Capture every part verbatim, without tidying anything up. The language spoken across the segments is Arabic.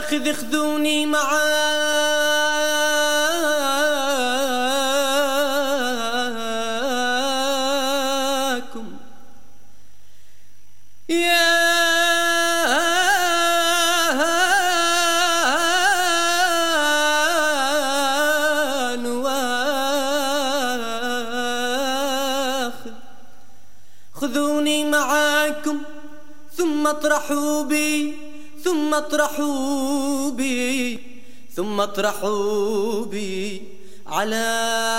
واخذ خذوني معاكم يا نواخذ خذوني معاكم ثم اطرحوا بي ثم اطرحوا بي ثم اطرحوا بي على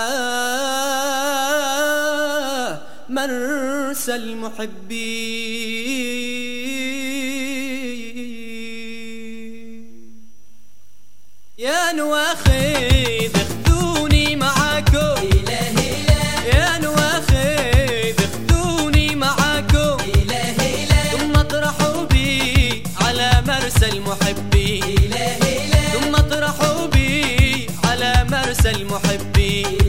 مرسى المحبين يا نواخذ خذوني معاكم يا نواخذ خذوني معاكم ثم اطرحوا بي على مرسى المحبين ثم اطرحوا بي على مرسى المحبين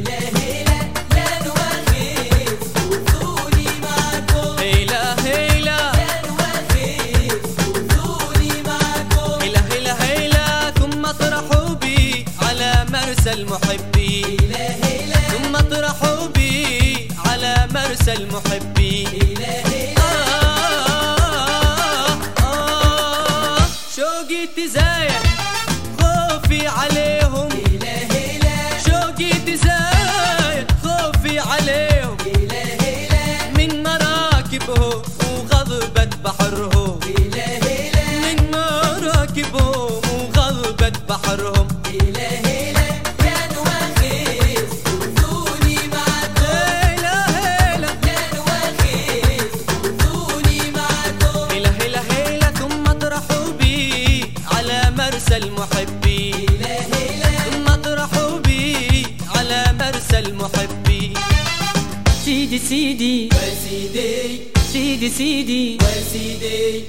المحبين ثم اطرحوا بي على مرسى المحبين آه آه شوقي تزايد خوفي عليهم شوقي تزايد خوفي عليهم من مراكبهم وغضبة بحرهم من مراكبهم وغضبة بحرهم المحبين ثم اطرحوا بي على مرسى المحبين سيدي سيدي وسيدي سيدي سيدي وسيدي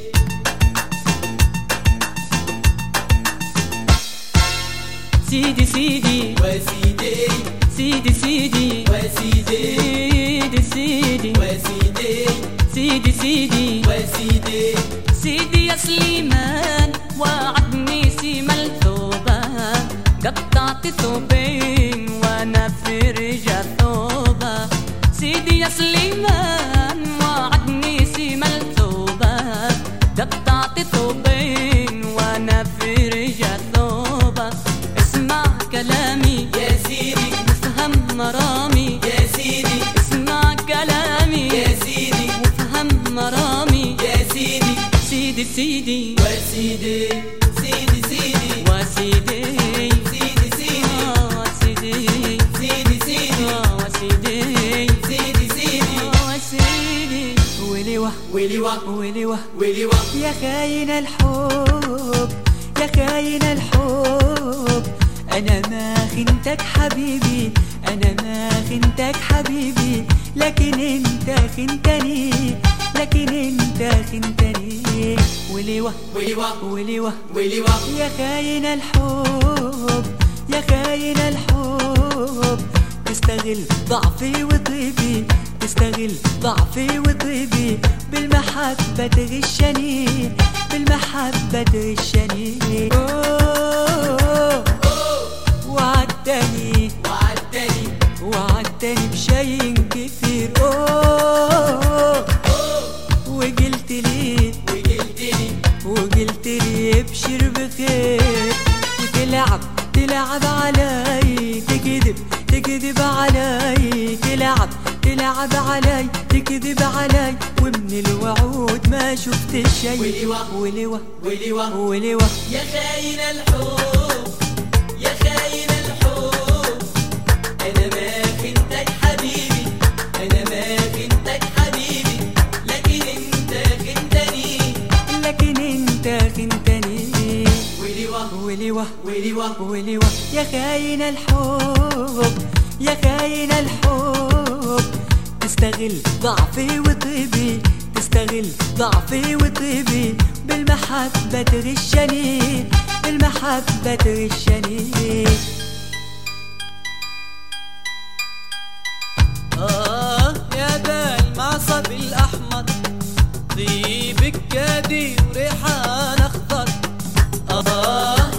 سيدي سيدي وسيدي سيدي سيدي وسيدي سيدي سيدي وسيدي سيدي سيدي وسيدي سيدي يا سليمان وعدني سيما الثوبان قطعت ثوبين وانا في رجع ثوبة سيدي يا سليمان وعدني سيما الثوبان قطعت ثوبين وانا في رجع ثوبة اسمع كلامي يا سيدي وافهم مرامي يا سيدي اسمع كلامي يا سيدي وافهم مرامي يا سيدي سيدي سيدي وسيدي سيدي سيدي وسيدي سيدي سيدي وسيدي سيدي سيدي وسيدي سيدي سيدي وسيدي ولي وح ويلي وح ولي وح ويلي وح يا خاين الحب يا خاين الحب أنا ما خنتك حبيبي أنا ما خنتك حبيبي لكن أنت خنتني لكن أنت خنتني ولي وح ويلي وح ولي وح ويلي وح يا خاين الحب يا خاين الحب تستغل ضعفي وطيبي تستغل ضعفي وطيبي بالمحبة تغشني بالمحبة تغشني أوه وعدتني وعدتني وعدتني بشي كثير أوه وقلت لي وقلت لي وقلت لي ابشر بخير وتلعب تلعب علي تكذب تكذب علي تلعب تلعب علي تكذب علي ومن الوعود ما شفت شي ويلي وح ولي وح ويلي وح ولي وح يا خاين الحب يا خاين الحب أنا ما خنتك حبيبي أنا ما خنتك حبيبي لكن أنت خنتني لكن أنت خنتني ويلي وح ولي وح ويلي وح ولي وح يا خاين الحب يا خاين الحب تستغل ضعفي وطيبي تستغل ضعفي وطيبي بالمحبة تغشني بالمحبة تغشني آه يا ذا المعصب الأحمر طيبك كادي وريحان أخضر آه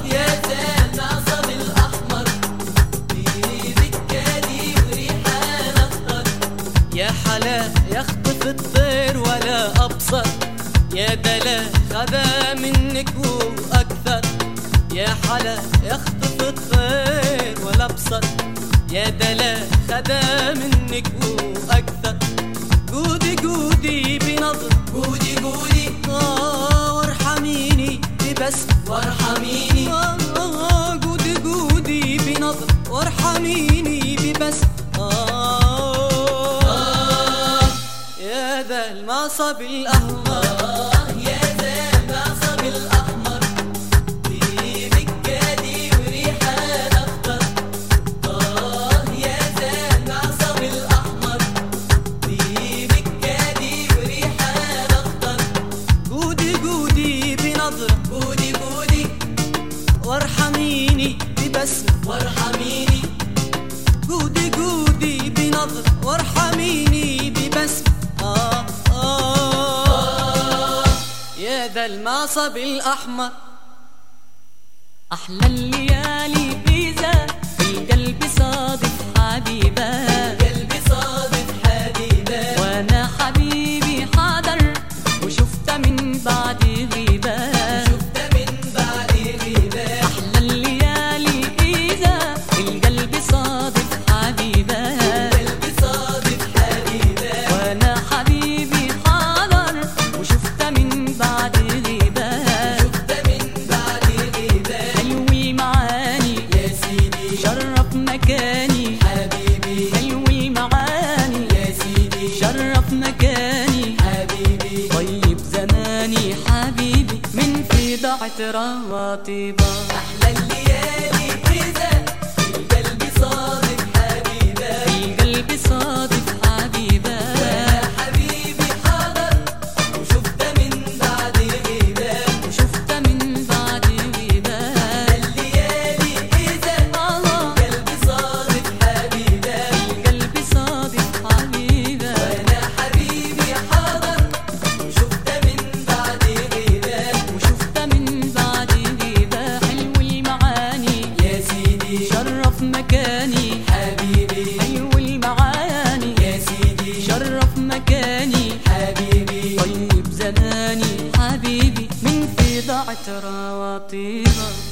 يا دلا خذا منك واكثر، يا حلا يخطف الطير ولا بصر، يا دلا خذا منك واكثر. قودي قودي بنظر، قولي قولي آه وارحميني بس، وارحميني آه قودي قودي بنظر وارحميني ببس. آه, آه يا ذا المعصب الأحمر، آه يا ذا المعصب الأحمر، طيبك جادي وريحة أخضر. آه يا ذا المعصب الأحمر، طيبك جادي وريحة أخضر. قودي قودي بنظر، قولي قولي وارحميني ببسمة، وارحميني قودي قودي بنظر وارحميني ببسمة. آه آه يا ذا المعصب الأحمر. أحلى الليالي إذا القلب صادف حبيبة، قلبي صادف حبيبة، وأنا حبيبي حاضر وشفته من بعد غيبة. شفت من بعد غيبة. أحلى الليالي إذا القلب صادف حبيبة، قلبي صادف حبيبة، وأنا حبيبي حاضر وشفته من بعد غيبة. شفت من بعد غيبة. حلوي معاني يا سيدي شرف مكاني، حبيبي، حلوي معاني يا سيدي شرف مكاني. حبيبي، طيب زماني حبيبي من في ضعت رواطبة. أحلى الليالي إذا القلب صادف حبيبة، القلب صادف حبيبة، وأنا حبيبي حاضر وشفت من بعد غيبة. وشفت من بعد غيبة. الليالي إذا الله القلب صادف حبيبة، القلب صادف حبيبة، وأنا حبيبي حاضر وشفت من بعد غيبة. وشفت من بعد غيبة. حلو المعاني يا سيدي شرف مكاني، حبيبي، حلو المعاني يا سيدي شرف مكاني. حبيبي، طيب زماني حبيبي من في ضعت رواطبة.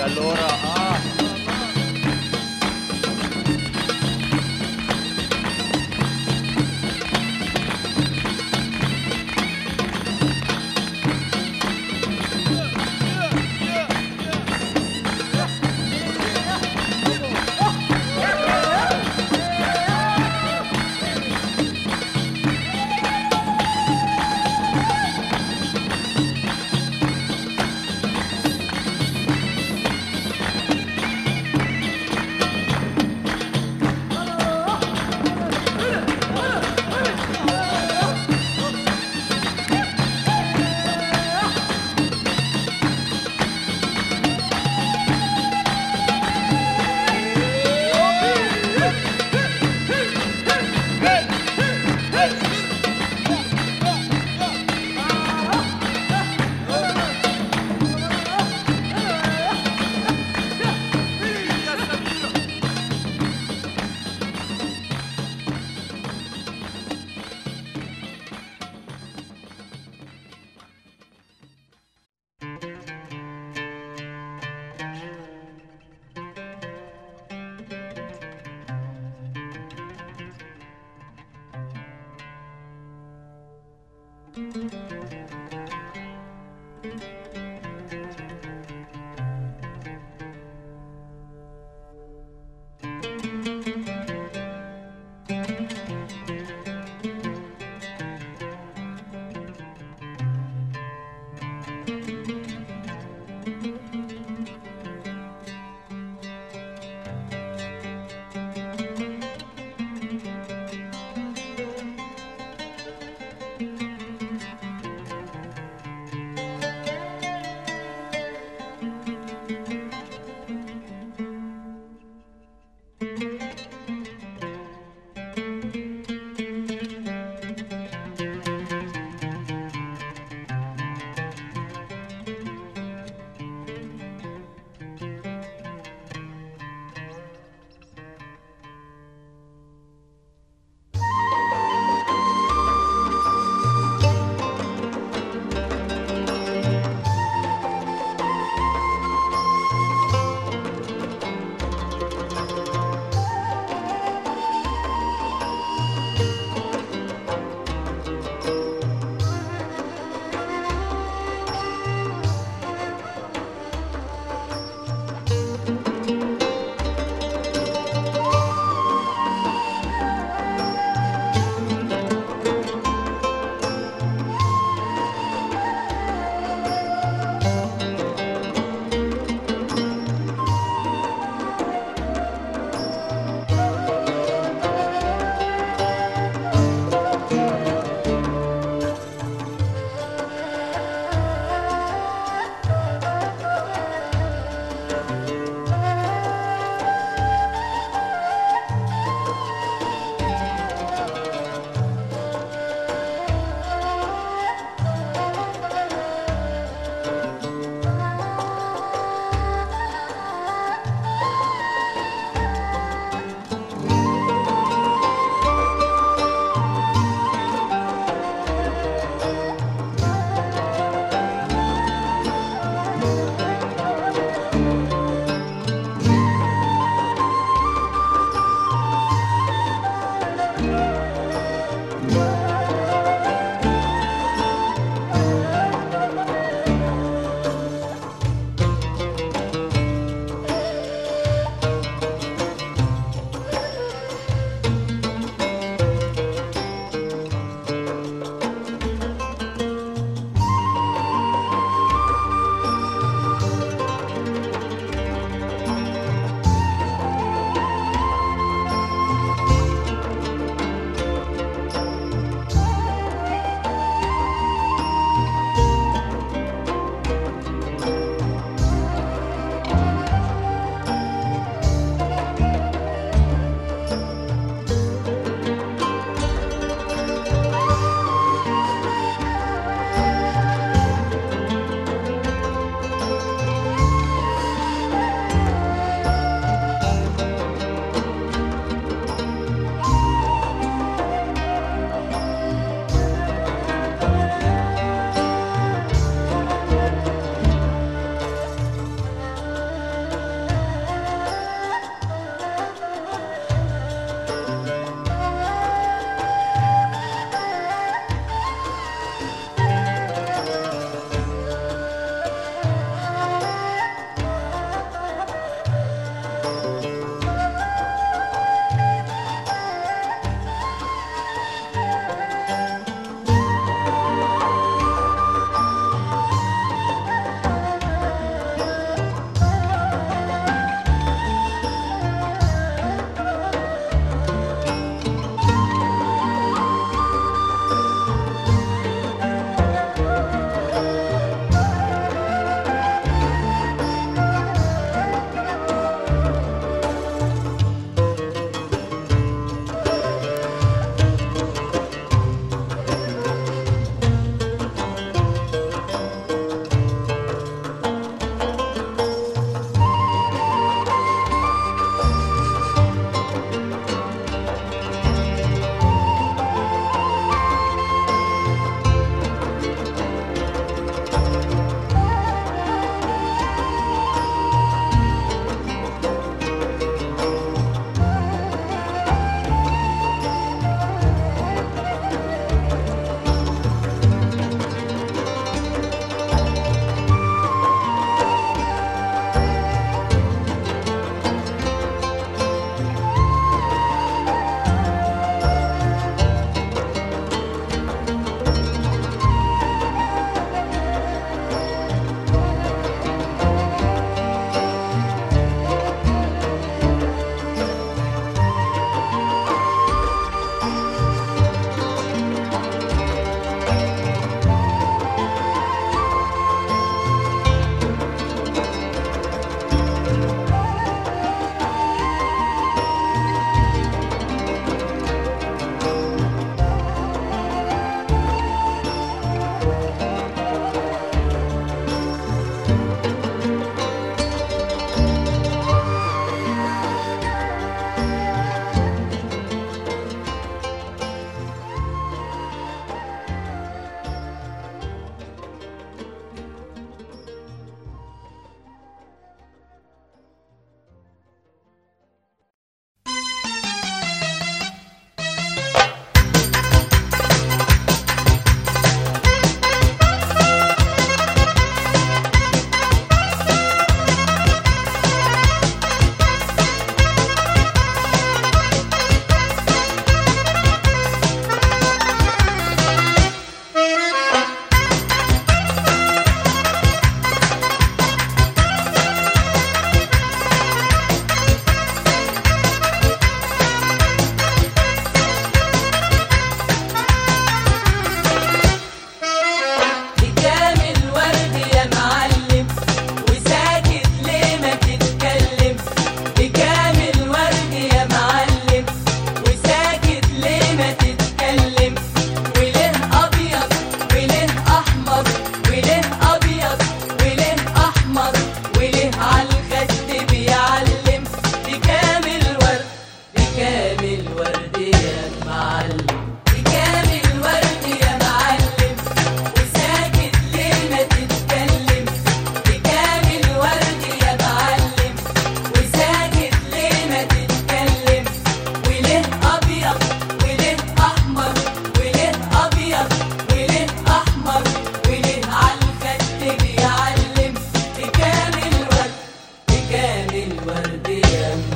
allora, ah.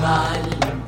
معلم.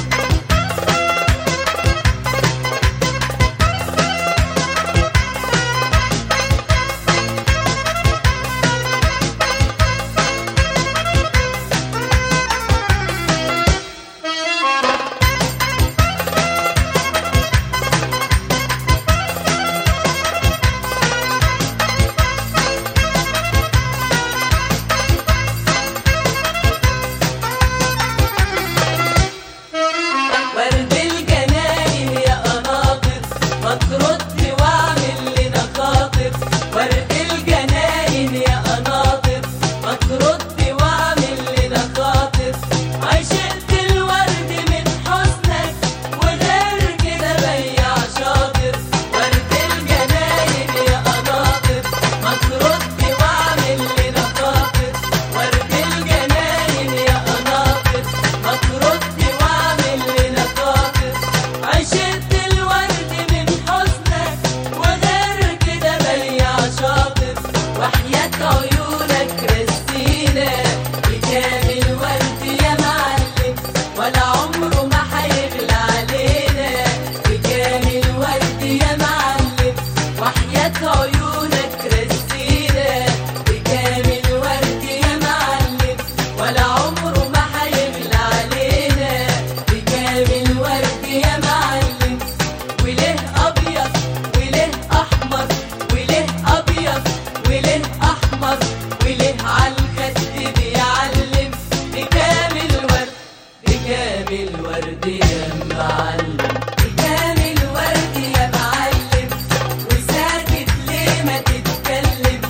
ورد الجناين يا قناطر ما ترد واعمل لنا خاطر. ورد الجناين يا قناطر ما ترد واعمل لنا خاطر. عشقت الورد من حسنك وغير كده بياع شاطر. ورد الجناين يا قناطر ما ترد واعمل لنا خاطر. ورد الجناين يا قناطر ما ترد واعمل لنا خاطر. عشقت الورد من حسنك وغير كده بياع شاطر. وحياة عيونك رسينا بكامل ورد يا معلم ولا عمره ما هيغلى علينا. بكامل ورد يا معلم وحياة عيونك رسينا بكامل ورد يا معلم ولا عمره ما هيغلى علينا. بكامل ورد يا معلم وله ابيض وله احمر وله ابيض وله احمر وله عالخد بيعلم. بكامل ورد بكامل ورد يا معلم. بكامل ورد يا معلم وساكت ليه ما تتكلم.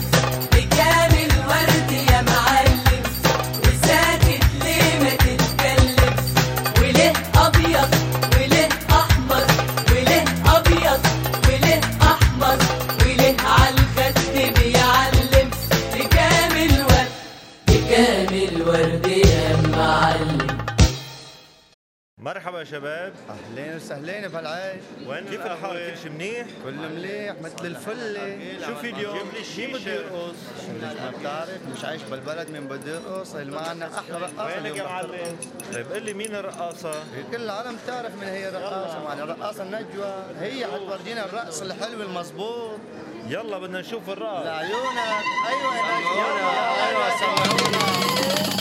بكامل ورد يا معلم وساكت ليه ما تتكلم. وله ابيض وله احمر وله ابيض وله احمر وله عالخد بيعلم. بكامل ورد بكامل ورد يا معلم. مرحبا يا شباب، اهلين وسهلين بهالعيش. وين كيف الحال؟ كل شيء منيح؟ كله مليح مثل الفل. شو في اليوم؟ مين بده يرقص؟ ليش ما بتعرف مش عايش بالبلد مين بده يرقص. اللي معنا احلى رقاصه وينك يا معلم؟ طيب قل لي مين الرقاصة؟ كل العالم تعرف من هي الرقاصه. معنا الرقاصه النجوى هي حتورجينا الرقص الحلو المظبوط. يلا بدنا نشوف الرقص. لعيونك. ايوه يا نجوى. ايوه سمعونا.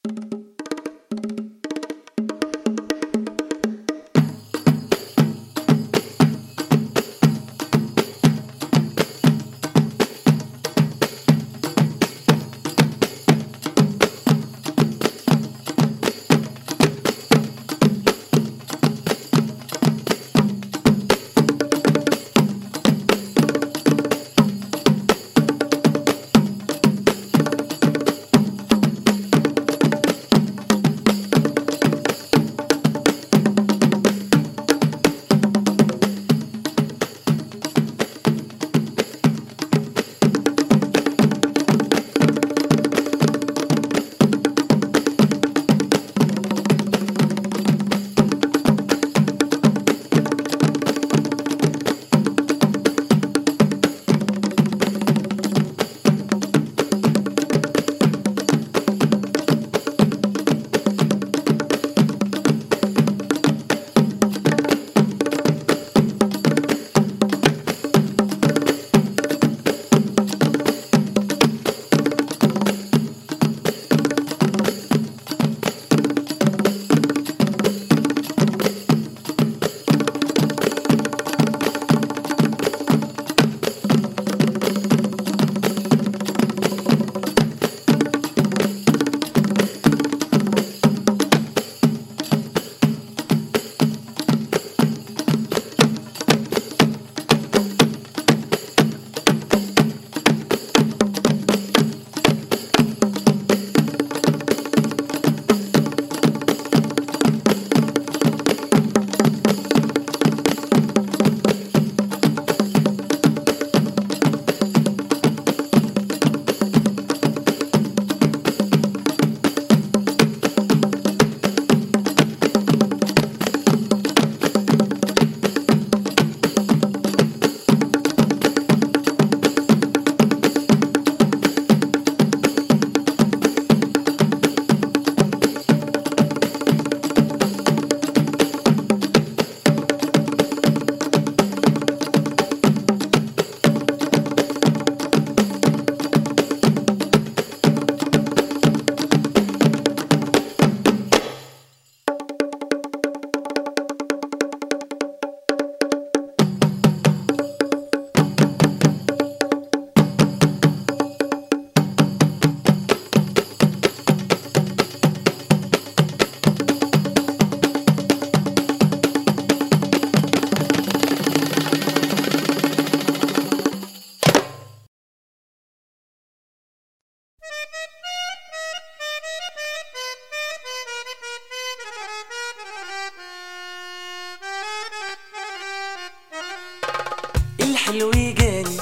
الحلو جاني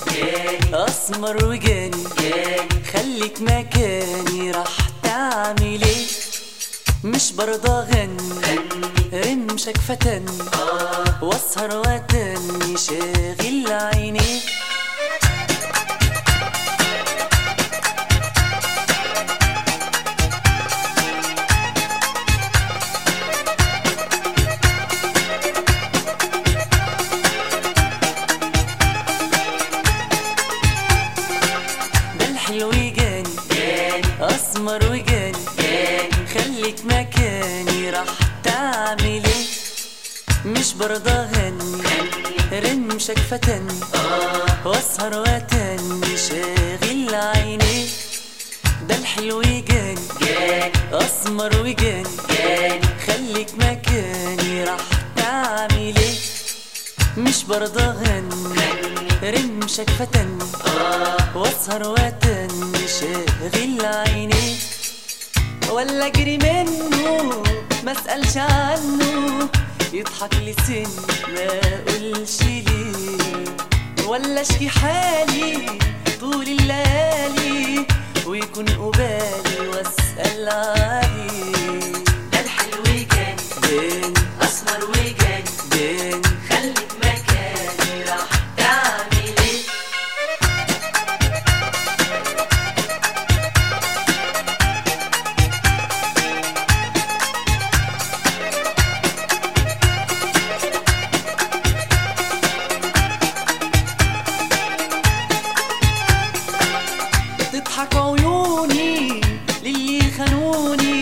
اسمر وجاني خليك مكاني راح تعمل ايه؟ مش برضى اغني رمشك فتني واسهر واتني شاغل عيني. الحلو جاني اسمر وجاني خليك مكاني راح تعمل ايه؟ مش برضى اغني رمشك فتني واسهر واتني شاغل عيني. ده الحلو جاني اسمر وجاني خليك مكاني راح تعمل ايه؟ مش برضى اغني رمشك فتني واسهر واتني شاغل عيني. ولا اجري منه ما اسالش عنه يضحك لسن ما اقولش ليه. ولا اشكي حالي طول الليالي ويكون قبالي واسال عليه. ده الحلو جاني اسمر وجاني خليك مكاني راح تعمل ايه؟ تضحك عيوني للي خانوني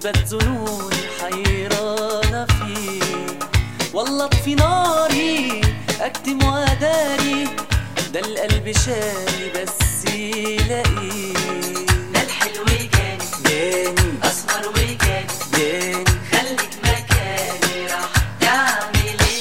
وتبات ظنوني حيرانة فيه. والله اطفي ناري اكتم واداري، ده القلب شاري بس يلاقيه. ده الحلو جاني جاني اسمر وجاني جاني خليك مكاني راح تعمل ايه؟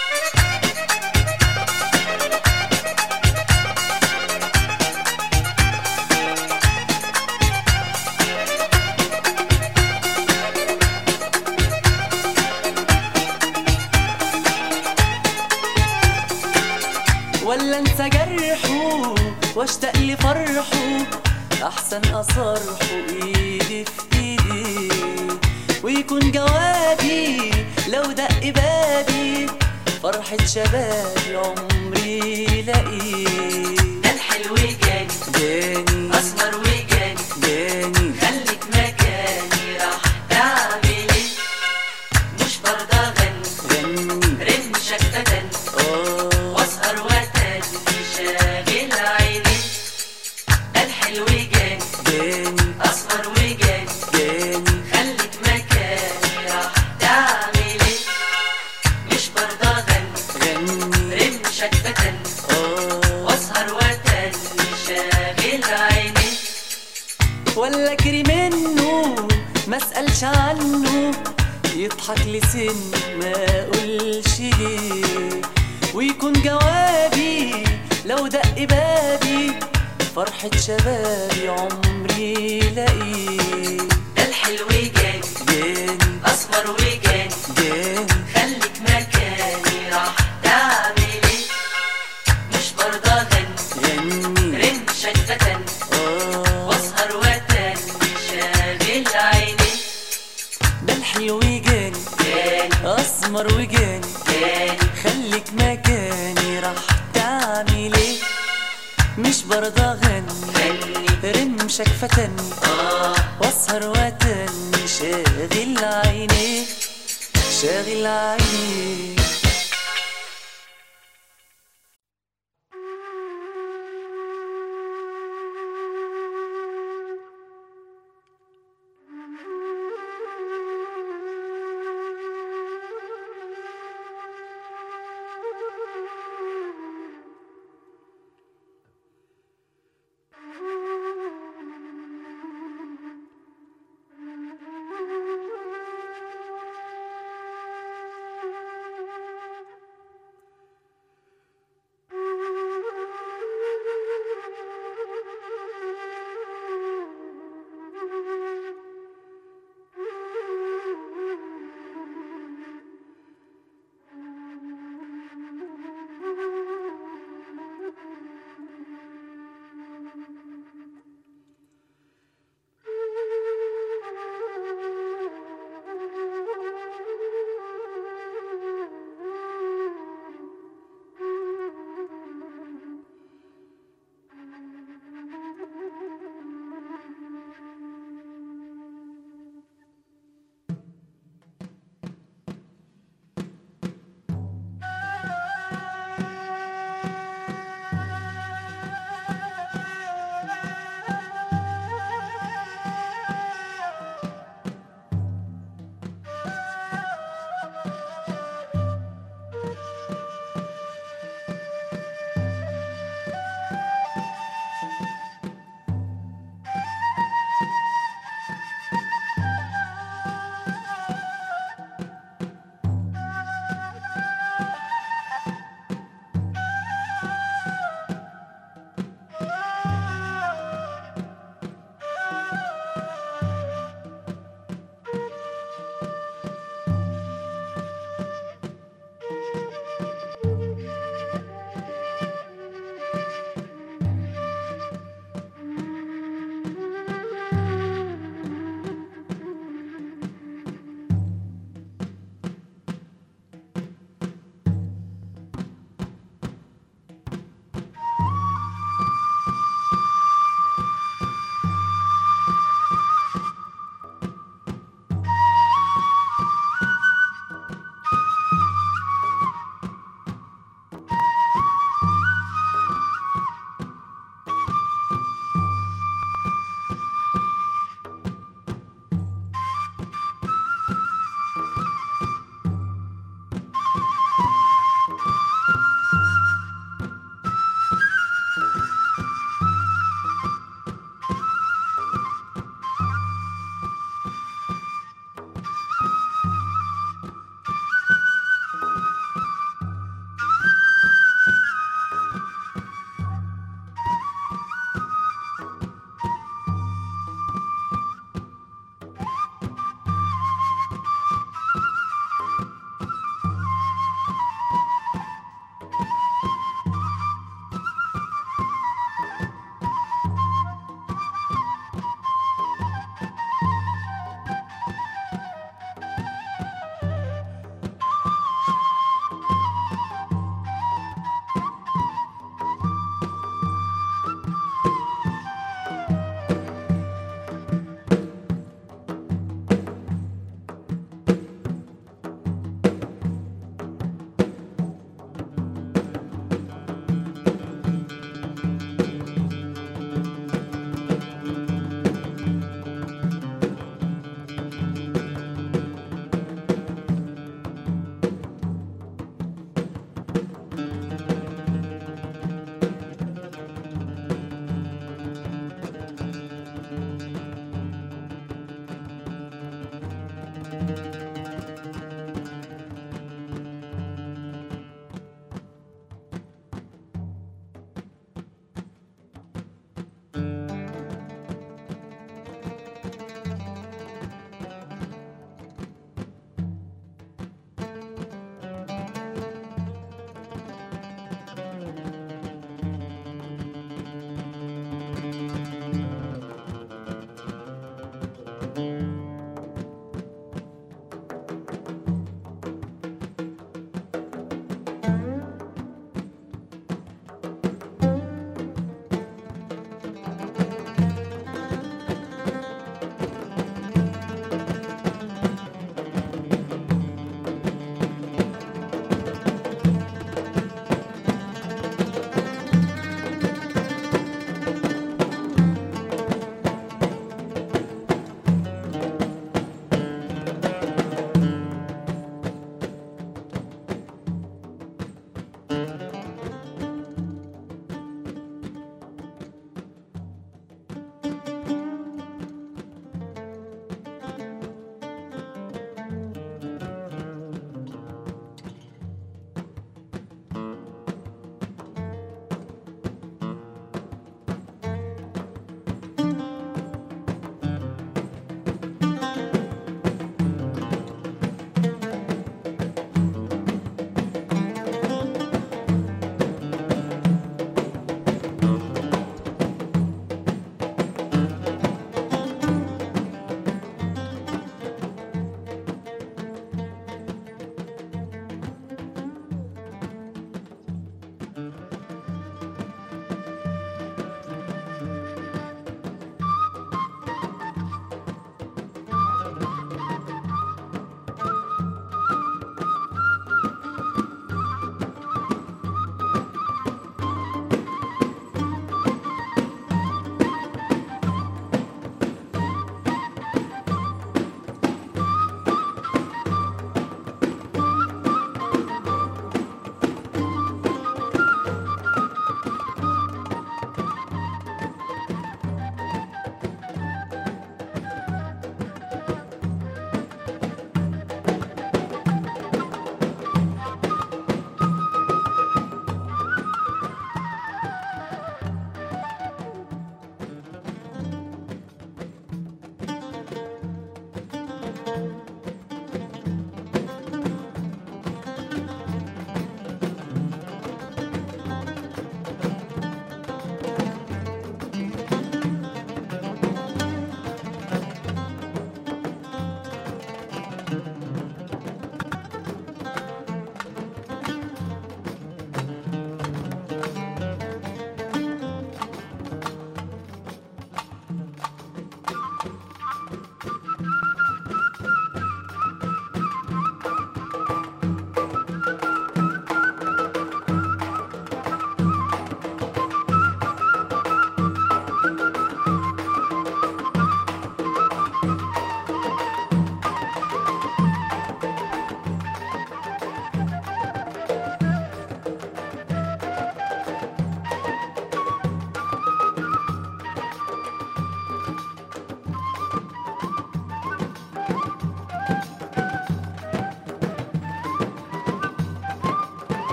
ولا انسى جرحه واشتاق لفرحه، احسن اصرحه ايدي في ايدي، ويكون جوابي لو دق بابي فرحة شبابي عمري لاقيه. ده الحلو جاني جاني اسمر وجاني جاني خليك مكاني راح تعمل ايه؟ مش برضى اغني غني رن شكة اه واسهر واتاني شاغل عيني. ده الحلو جاني جاني اسمر وجاني جاني خليك مكاني راح تعمل ايه؟ مش برضى اغني غني رن شكة اه واسهر واتاني شاغل عيني. ولا اجري منه ما اسالش عنه، يضحك لسن ما اقولش ليه، ويكون جوابي لو دق بابي فرحة شبابي عمري لاقيه. ده الحلو جاني جاني اسمر وجاني جاني خليك مكاني راح تعمل ايه؟ مش برضى اغني غني رن شكة اه واسهر واتاني شاغل عيني. ده الحلو جاني جاني اسمر وجاني جاني خليك مكاني راح تعمل ايه؟ مش برضى اغني غني رمشك فتني اه واسهر واتني شاغل عيني شاغل عيني.